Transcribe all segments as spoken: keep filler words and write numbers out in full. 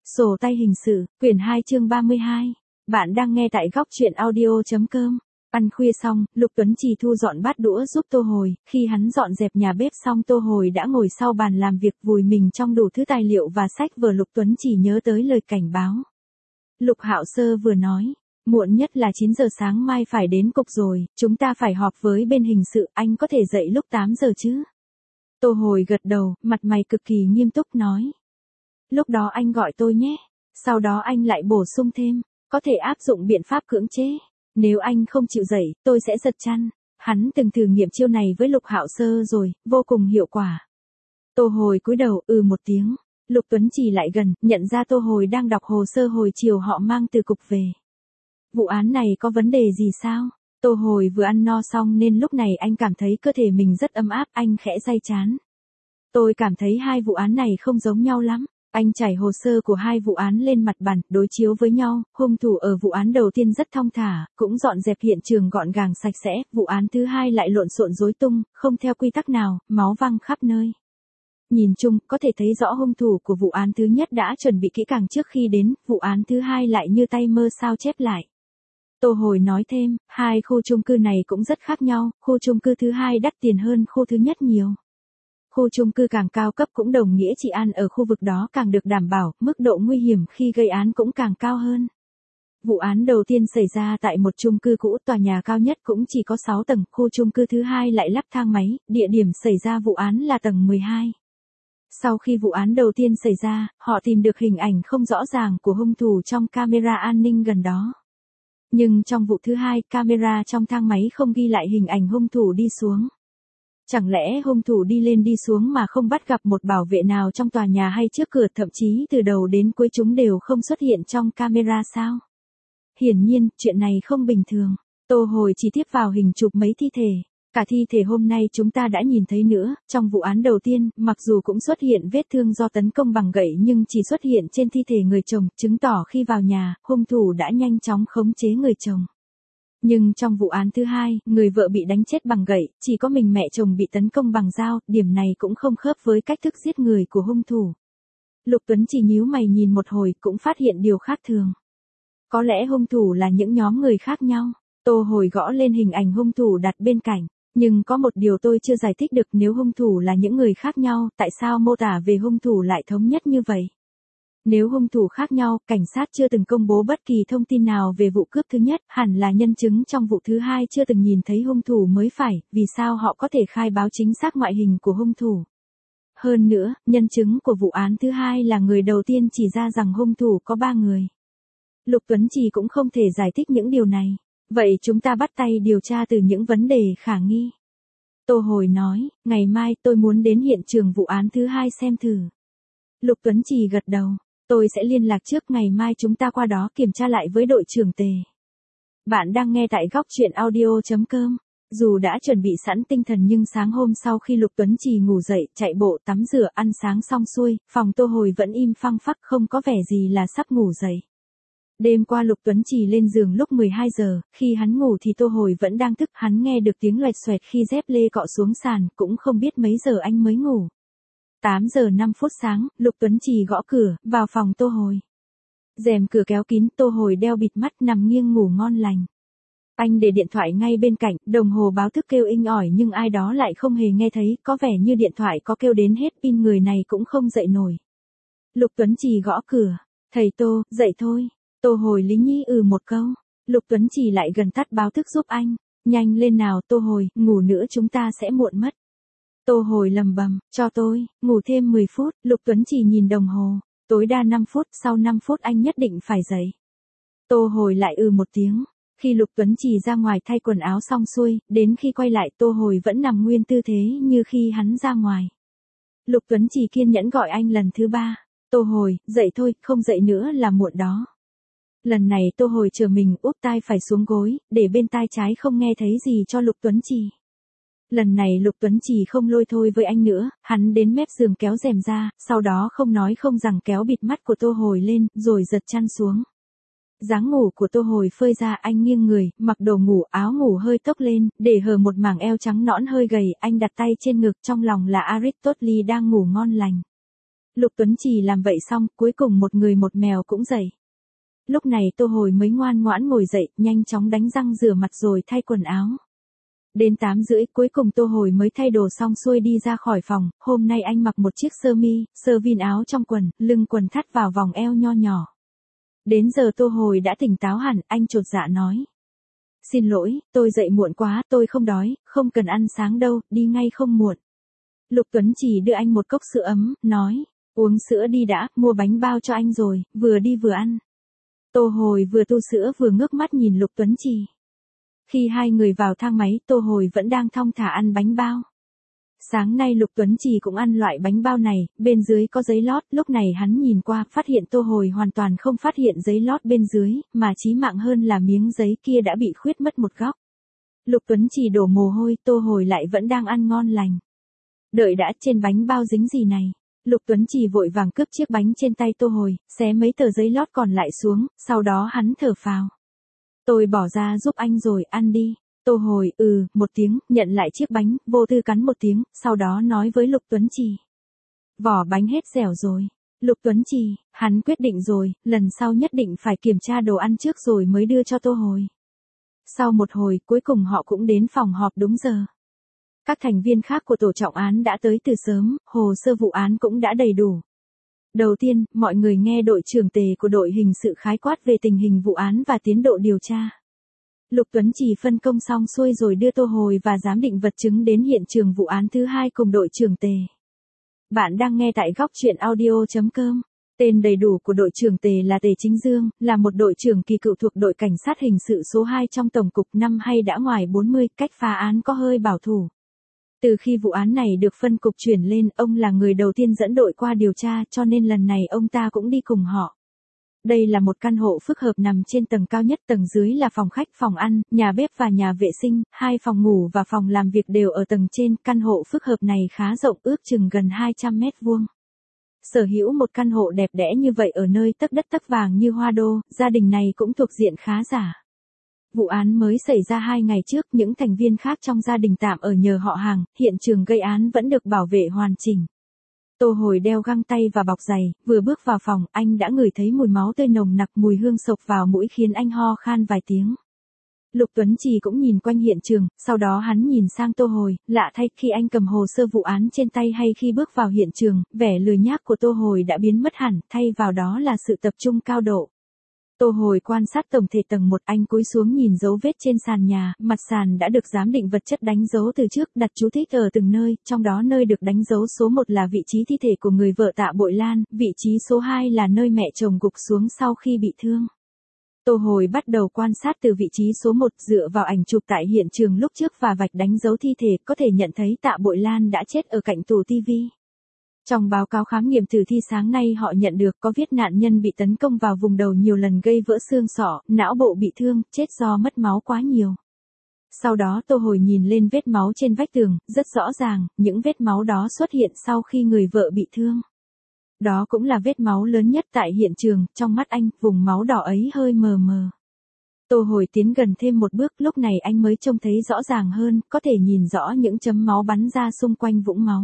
Sổ tay hình sự, quyển hai chương ba mươi hai. Bạn đang nghe tại góc truyện audio.com. Ăn khuya xong, Lục Tuấn Trì thu dọn bát đũa giúp Tô Hồi, khi hắn dọn dẹp nhà bếp xong Tô Hồi đã ngồi sau bàn làm việc vùi mình trong đủ thứ tài liệu và sách vở. Lục Tuấn Trì nhớ tới lời cảnh báo. Lục Hạo Sơ vừa nói, muộn nhất là chín giờ sáng mai phải đến cục rồi, chúng ta phải họp với bên hình sự, anh có thể dậy lúc tám giờ chứ? Tô Hồi gật đầu, mặt mày cực kỳ nghiêm túc nói. Lúc đó anh gọi tôi nhé, sau đó anh lại bổ sung thêm, có thể áp dụng biện pháp cưỡng chế. Nếu anh không chịu dậy, tôi sẽ giật chăn. Hắn từng thử nghiệm chiêu này với Lục Hạo Sơ rồi, vô cùng hiệu quả. Tô Hồi cúi đầu ừ một tiếng, Lục Tuấn Trì lại gần, nhận ra Tô Hồi đang đọc hồ sơ hồi chiều họ mang từ cục về. Vụ án này có vấn đề gì sao? Tô Hồi vừa ăn no xong nên lúc này anh cảm thấy cơ thể mình rất ấm áp, anh khẽ day trán. Tôi cảm thấy hai vụ án này không giống nhau lắm. Anh trải hồ sơ của hai vụ án lên mặt bàn, đối chiếu với nhau, hung thủ ở vụ án đầu tiên rất thong thả, cũng dọn dẹp hiện trường gọn gàng sạch sẽ, vụ án thứ hai lại lộn xộn rối tung, không theo quy tắc nào, máu văng khắp nơi. Nhìn chung, có thể thấy rõ hung thủ của vụ án thứ nhất đã chuẩn bị kỹ càng trước khi đến, vụ án thứ hai lại như tay mơ sao chép lại. Tô Hồi nói thêm, hai khu chung cư này cũng rất khác nhau, khu chung cư thứ hai đắt tiền hơn khu thứ nhất nhiều. Khu chung cư càng cao cấp cũng đồng nghĩa trị an ở khu vực đó càng được đảm bảo, mức độ nguy hiểm khi gây án cũng càng cao hơn. Vụ án đầu tiên xảy ra tại một chung cư cũ, tòa nhà cao nhất cũng chỉ có sáu tầng, khu chung cư thứ hai lại lắp thang máy, địa điểm xảy ra vụ án là tầng mười hai. Sau khi vụ án đầu tiên xảy ra, họ tìm được hình ảnh không rõ ràng của hung thủ trong camera an ninh gần đó. Nhưng trong vụ thứ hai, camera trong thang máy không ghi lại hình ảnh hung thủ đi xuống. Chẳng lẽ hung thủ đi lên đi xuống mà không bắt gặp một bảo vệ nào trong tòa nhà hay trước cửa, thậm chí từ đầu đến cuối chúng đều không xuất hiện trong camera sao? Hiển nhiên, chuyện này không bình thường. Tô Hồi chỉ tiếp vào hình chụp mấy thi thể. Cả thi thể hôm nay chúng ta đã nhìn thấy nữa, trong vụ án đầu tiên, mặc dù cũng xuất hiện vết thương do tấn công bằng gậy nhưng chỉ xuất hiện trên thi thể người chồng, chứng tỏ khi vào nhà, hung thủ đã nhanh chóng khống chế người chồng. Nhưng trong vụ án thứ hai, người vợ bị đánh chết bằng gậy, chỉ có mình mẹ chồng bị tấn công bằng dao, điểm này cũng không khớp với cách thức giết người của hung thủ. Lục Tuấn chỉ nhíu mày nhìn một hồi cũng phát hiện điều khác thường. Có lẽ hung thủ là những nhóm người khác nhau. Tô Hồi gõ lên hình ảnh hung thủ đặt bên cạnh. Nhưng có một điều tôi chưa giải thích được, nếu hung thủ là những người khác nhau, tại sao mô tả về hung thủ lại thống nhất như vậy? Nếu hung thủ khác nhau, cảnh sát chưa từng công bố bất kỳ thông tin nào về vụ cướp thứ nhất, hẳn là nhân chứng trong vụ thứ hai chưa từng nhìn thấy hung thủ mới phải, vì sao họ có thể khai báo chính xác ngoại hình của hung thủ? Hơn nữa, nhân chứng của vụ án thứ hai là người đầu tiên chỉ ra rằng hung thủ có ba người. Lục Tuấn Trì cũng không thể giải thích những điều này. Vậy chúng ta bắt tay điều tra từ những vấn đề khả nghi. Tô Hồi nói, ngày mai tôi muốn đến hiện trường vụ án thứ hai xem thử. Lục Tuấn Trì gật đầu. Tôi sẽ liên lạc trước, ngày mai chúng ta qua đó kiểm tra lại với đội trưởng Tề. Bạn đang nghe tại góc truyện audio.com. Dù đã chuẩn bị sẵn tinh thần nhưng sáng hôm sau khi Lục Tuấn Trì ngủ dậy, chạy bộ, tắm rửa, ăn sáng xong xuôi, phòng Tô Hồi vẫn im phăng phắc, không có vẻ gì là sắp ngủ dậy. Đêm qua Lục Tuấn Trì lên giường lúc mười hai giờ, khi hắn ngủ thì Tô Hồi vẫn đang thức, hắn nghe được tiếng loẹt xoẹt khi dép lê cọ xuống sàn, cũng không biết mấy giờ anh mới ngủ. tám giờ năm phút sáng, Lục Tuấn Trì gõ cửa, vào phòng Tô Hồi. Rèm cửa kéo kín, Tô Hồi đeo bịt mắt nằm nghiêng ngủ ngon lành. Anh để điện thoại ngay bên cạnh, đồng hồ báo thức kêu inh ỏi nhưng ai đó lại không hề nghe thấy, có vẻ như điện thoại có kêu đến hết pin người này cũng không dậy nổi. Lục Tuấn Trì gõ cửa, thầy Tô, dậy thôi. Tô Hồi lý nhí ừ một câu. Lục Tuấn Trì lại gần tắt báo thức giúp anh. Nhanh lên nào Tô Hồi, ngủ nữa chúng ta sẽ muộn mất. Tô Hồi lầm bầm, cho tôi, ngủ thêm mười phút, Lục Tuấn Trì nhìn đồng hồ, tối đa năm phút, sau năm phút anh nhất định phải dậy. Tô Hồi lại ừ một tiếng, khi Lục Tuấn Trì ra ngoài thay quần áo xong xuôi, đến khi quay lại Tô Hồi vẫn nằm nguyên tư thế như khi hắn ra ngoài. Lục Tuấn Trì kiên nhẫn gọi anh lần thứ ba, Tô Hồi, dậy thôi, không dậy nữa là muộn đó. Lần này Tô Hồi chờ mình úp tai phải xuống gối, để bên tai trái không nghe thấy gì cho Lục Tuấn Trì. Lần này Lục Tuấn Trì không lôi thôi với anh nữa, hắn đến mép giường kéo rèm ra, sau đó không nói không rằng kéo bịt mắt của Tô Hồi lên, rồi giật chăn xuống. Dáng ngủ của Tô Hồi phơi ra, anh nghiêng người, mặc đồ ngủ, áo ngủ hơi tốc lên, để hở một mảng eo trắng nõn hơi gầy, anh đặt tay trên ngực, trong lòng là Aristotle đang ngủ ngon lành. Lục Tuấn Trì làm vậy xong, cuối cùng một người một mèo cũng dậy. Lúc này Tô Hồi mới ngoan ngoãn ngồi dậy, nhanh chóng đánh răng rửa mặt rồi thay quần áo. Đến tám rưỡi cuối cùng Tô Hồi mới thay đồ xong xuôi đi ra khỏi phòng, hôm nay anh mặc một chiếc sơ mi, sơ vin áo trong quần, lưng quần thắt vào vòng eo nho nhỏ. Đến giờ Tô Hồi đã tỉnh táo hẳn, anh chột dạ nói. Xin lỗi, tôi dậy muộn quá, tôi không đói, không cần ăn sáng đâu, đi ngay không muộn. Lục Tuấn Trì đưa anh một cốc sữa ấm, nói, uống sữa đi đã, mua bánh bao cho anh rồi, vừa đi vừa ăn. Tô Hồi vừa tu sữa vừa ngước mắt nhìn Lục Tuấn Trì. Khi hai người vào thang máy, Tô Hồi vẫn đang thong thả ăn bánh bao. Sáng nay Lục Tuấn Trì cũng ăn loại bánh bao này, bên dưới có giấy lót, lúc này hắn nhìn qua, phát hiện Tô Hồi hoàn toàn không phát hiện giấy lót bên dưới, mà chí mạng hơn là miếng giấy kia đã bị khuyết mất một góc. Lục Tuấn Trì đổ mồ hôi, Tô Hồi lại vẫn đang ăn ngon lành. Đợi đã, trên bánh bao dính gì này? Lục Tuấn Trì vội vàng cướp chiếc bánh trên tay Tô Hồi, xé mấy tờ giấy lót còn lại xuống, sau đó hắn thở phào. Tôi bỏ ra giúp anh rồi, ăn đi. Tô Hồi, ừ, một tiếng, nhận lại chiếc bánh, vô tư cắn một tiếng, sau đó nói với Lục Tuấn Trì. Vỏ bánh hết dẻo rồi. Lục Tuấn Trì, hắn quyết định rồi, lần sau nhất định phải kiểm tra đồ ăn trước rồi mới đưa cho Tô Hồi. Sau một hồi, cuối cùng họ cũng đến phòng họp đúng giờ. Các thành viên khác của tổ trọng án đã tới từ sớm, hồ sơ vụ án cũng đã đầy đủ. Đầu tiên, mọi người nghe đội trưởng Tề của đội hình sự khái quát về tình hình vụ án và tiến độ điều tra. Lục Tuấn Trì phân công xong xuôi rồi đưa Tô Hồi và giám định vật chứng đến hiện trường vụ án thứ hai cùng đội trưởng Tề. Bạn đang nghe tại góc truyện audio chấm com. Tên đầy đủ của đội trưởng Tề là Tề Chính Dương, là một đội trưởng kỳ cựu thuộc đội cảnh sát hình sự số hai trong tổng cục, năm hay đã ngoài bốn mươi, cách phá án có hơi bảo thủ. Từ khi vụ án này được phân cục chuyển lên, ông là người đầu tiên dẫn đội qua điều tra, cho nên lần này ông ta cũng đi cùng họ. Đây là một căn hộ phức hợp nằm trên tầng cao nhất, tầng dưới là phòng khách, phòng ăn, nhà bếp và nhà vệ sinh, hai phòng ngủ và phòng làm việc đều ở tầng trên. Căn hộ phức hợp này khá rộng, ước chừng gần hai trăm mét vuông. Sở hữu một căn hộ đẹp đẽ như vậy ở nơi tấc đất tấc vàng như Hoa Đô, gia đình này cũng thuộc diện khá giả. Vụ án mới xảy ra hai ngày trước, những thành viên khác trong gia đình tạm ở nhờ họ hàng, hiện trường gây án vẫn được bảo vệ hoàn chỉnh. Tô Hồi đeo găng tay và bọc giày, vừa bước vào phòng, anh đã ngửi thấy mùi máu tươi nồng nặc, mùi hương sộc vào mũi khiến anh ho khan vài tiếng. Lục Tuấn Trì cũng nhìn quanh hiện trường, sau đó hắn nhìn sang Tô Hồi, lạ thay, khi anh cầm hồ sơ vụ án trên tay hay khi bước vào hiện trường, vẻ lười nhác của Tô Hồi đã biến mất hẳn, thay vào đó là sự tập trung cao độ. Tô Hồi quan sát tổng thể tầng một, anh cúi xuống nhìn dấu vết trên sàn nhà, mặt sàn đã được giám định vật chất đánh dấu từ trước, đặt chú thích ở từng nơi, trong đó nơi được đánh dấu số một là vị trí thi thể của người vợ Tạ Bội Lan, vị trí số hai là nơi mẹ chồng gục xuống sau khi bị thương. Tô Hồi bắt đầu quan sát từ vị trí số một, dựa vào ảnh chụp tại hiện trường lúc trước và vạch đánh dấu thi thể, có thể nhận thấy Tạ Bội Lan đã chết ở cạnh tủ tivi. Trong báo cáo khám nghiệm tử thi sáng nay họ nhận được có viết nạn nhân bị tấn công vào vùng đầu nhiều lần gây vỡ xương sọ, não bộ bị thương, chết do mất máu quá nhiều. Sau đó Tô Hồi nhìn lên vết máu trên vách tường, rất rõ ràng, những vết máu đó xuất hiện sau khi người vợ bị thương. Đó cũng là vết máu lớn nhất tại hiện trường, trong mắt anh, vùng máu đỏ ấy hơi mờ mờ. Tô Hồi tiến gần thêm một bước, lúc này anh mới trông thấy rõ ràng hơn, có thể nhìn rõ những chấm máu bắn ra xung quanh vũng máu.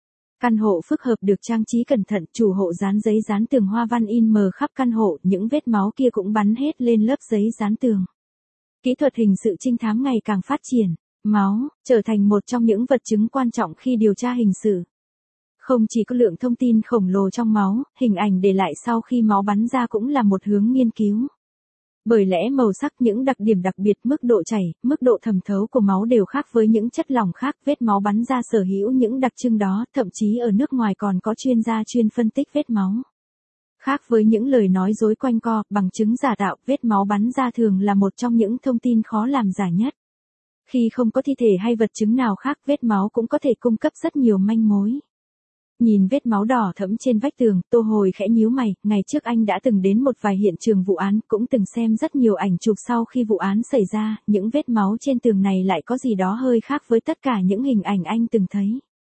Căn hộ phức hợp được trang trí cẩn thận, chủ hộ dán giấy dán tường hoa văn in mờ khắp căn hộ, những vết máu kia cũng bắn hết lên lớp giấy dán tường. Kỹ thuật hình sự trinh thám ngày càng phát triển, máu trở thành một trong những vật chứng quan trọng khi điều tra hình sự. Không chỉ có lượng thông tin khổng lồ trong máu, hình ảnh để lại sau khi máu bắn ra cũng là một hướng nghiên cứu. Bởi lẽ màu sắc, những đặc điểm đặc biệt, mức độ chảy, mức độ thẩm thấu của máu đều khác với những chất lỏng khác, vết máu bắn ra sở hữu những đặc trưng đó, thậm chí ở nước ngoài còn có chuyên gia chuyên phân tích vết máu. Khác với những lời nói dối quanh co, bằng chứng giả tạo, vết máu bắn ra thường là một trong những thông tin khó làm giả nhất. Khi không có thi thể hay vật chứng nào khác, vết máu cũng có thể cung cấp rất nhiều manh mối. Nhìn vết máu đỏ thẫm trên vách tường, Tô Hồi khẽ nhíu mày, ngày trước anh đã từng đến một vài hiện trường vụ án, cũng từng xem rất nhiều ảnh chụp sau khi vụ án xảy ra, những vết máu trên tường này lại có gì đó hơi khác với tất cả những hình ảnh anh từng thấy.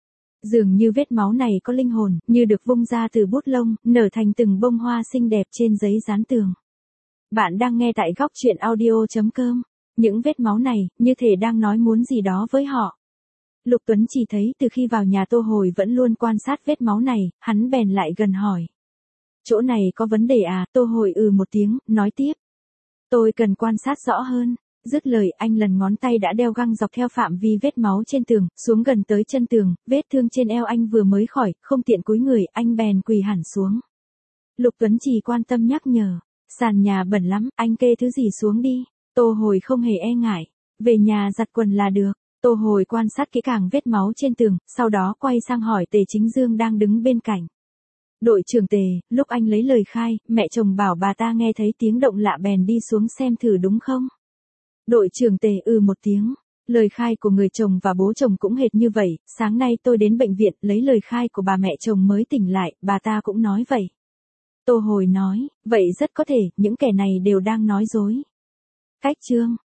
Dường như vết máu này có linh hồn, như được vung ra từ bút lông, nở thành từng bông hoa xinh đẹp trên giấy dán tường. Bạn đang nghe tại góc truyện audio chấm com. Những vết máu này, như thể đang nói muốn gì đó với họ. Lục Tuấn chỉ thấy từ khi vào nhà Tô Hồi vẫn luôn quan sát vết máu này, hắn bèn lại gần hỏi. Chỗ này có vấn đề à? Tô Hồi ừ một tiếng, nói tiếp. Tôi cần quan sát rõ hơn. Dứt lời anh lần ngón tay đã đeo găng dọc theo phạm vi vết máu trên tường, xuống gần tới chân tường, vết thương trên eo anh vừa mới khỏi, không tiện cúi người, anh bèn quỳ hẳn xuống. Lục Tuấn chỉ quan tâm nhắc nhở. Sàn nhà bẩn lắm, anh kê thứ gì xuống đi. Tô Hồi không hề e ngại. Về nhà giặt quần là được. Tô Hồi quan sát kỹ càng vết máu trên tường, sau đó quay sang hỏi Tề Chính Dương đang đứng bên cạnh. Đội trưởng Tề, lúc anh lấy lời khai, mẹ chồng bảo bà ta nghe thấy tiếng động lạ bèn đi xuống xem thử đúng không? Đội trưởng Tề ừ một tiếng. Lời khai của người chồng và bố chồng cũng hệt như vậy, sáng nay tôi đến bệnh viện lấy lời khai của bà mẹ chồng mới tỉnh lại, bà ta cũng nói vậy. Tô Hồi nói, vậy rất có thể, những kẻ này đều đang nói dối. Cách chương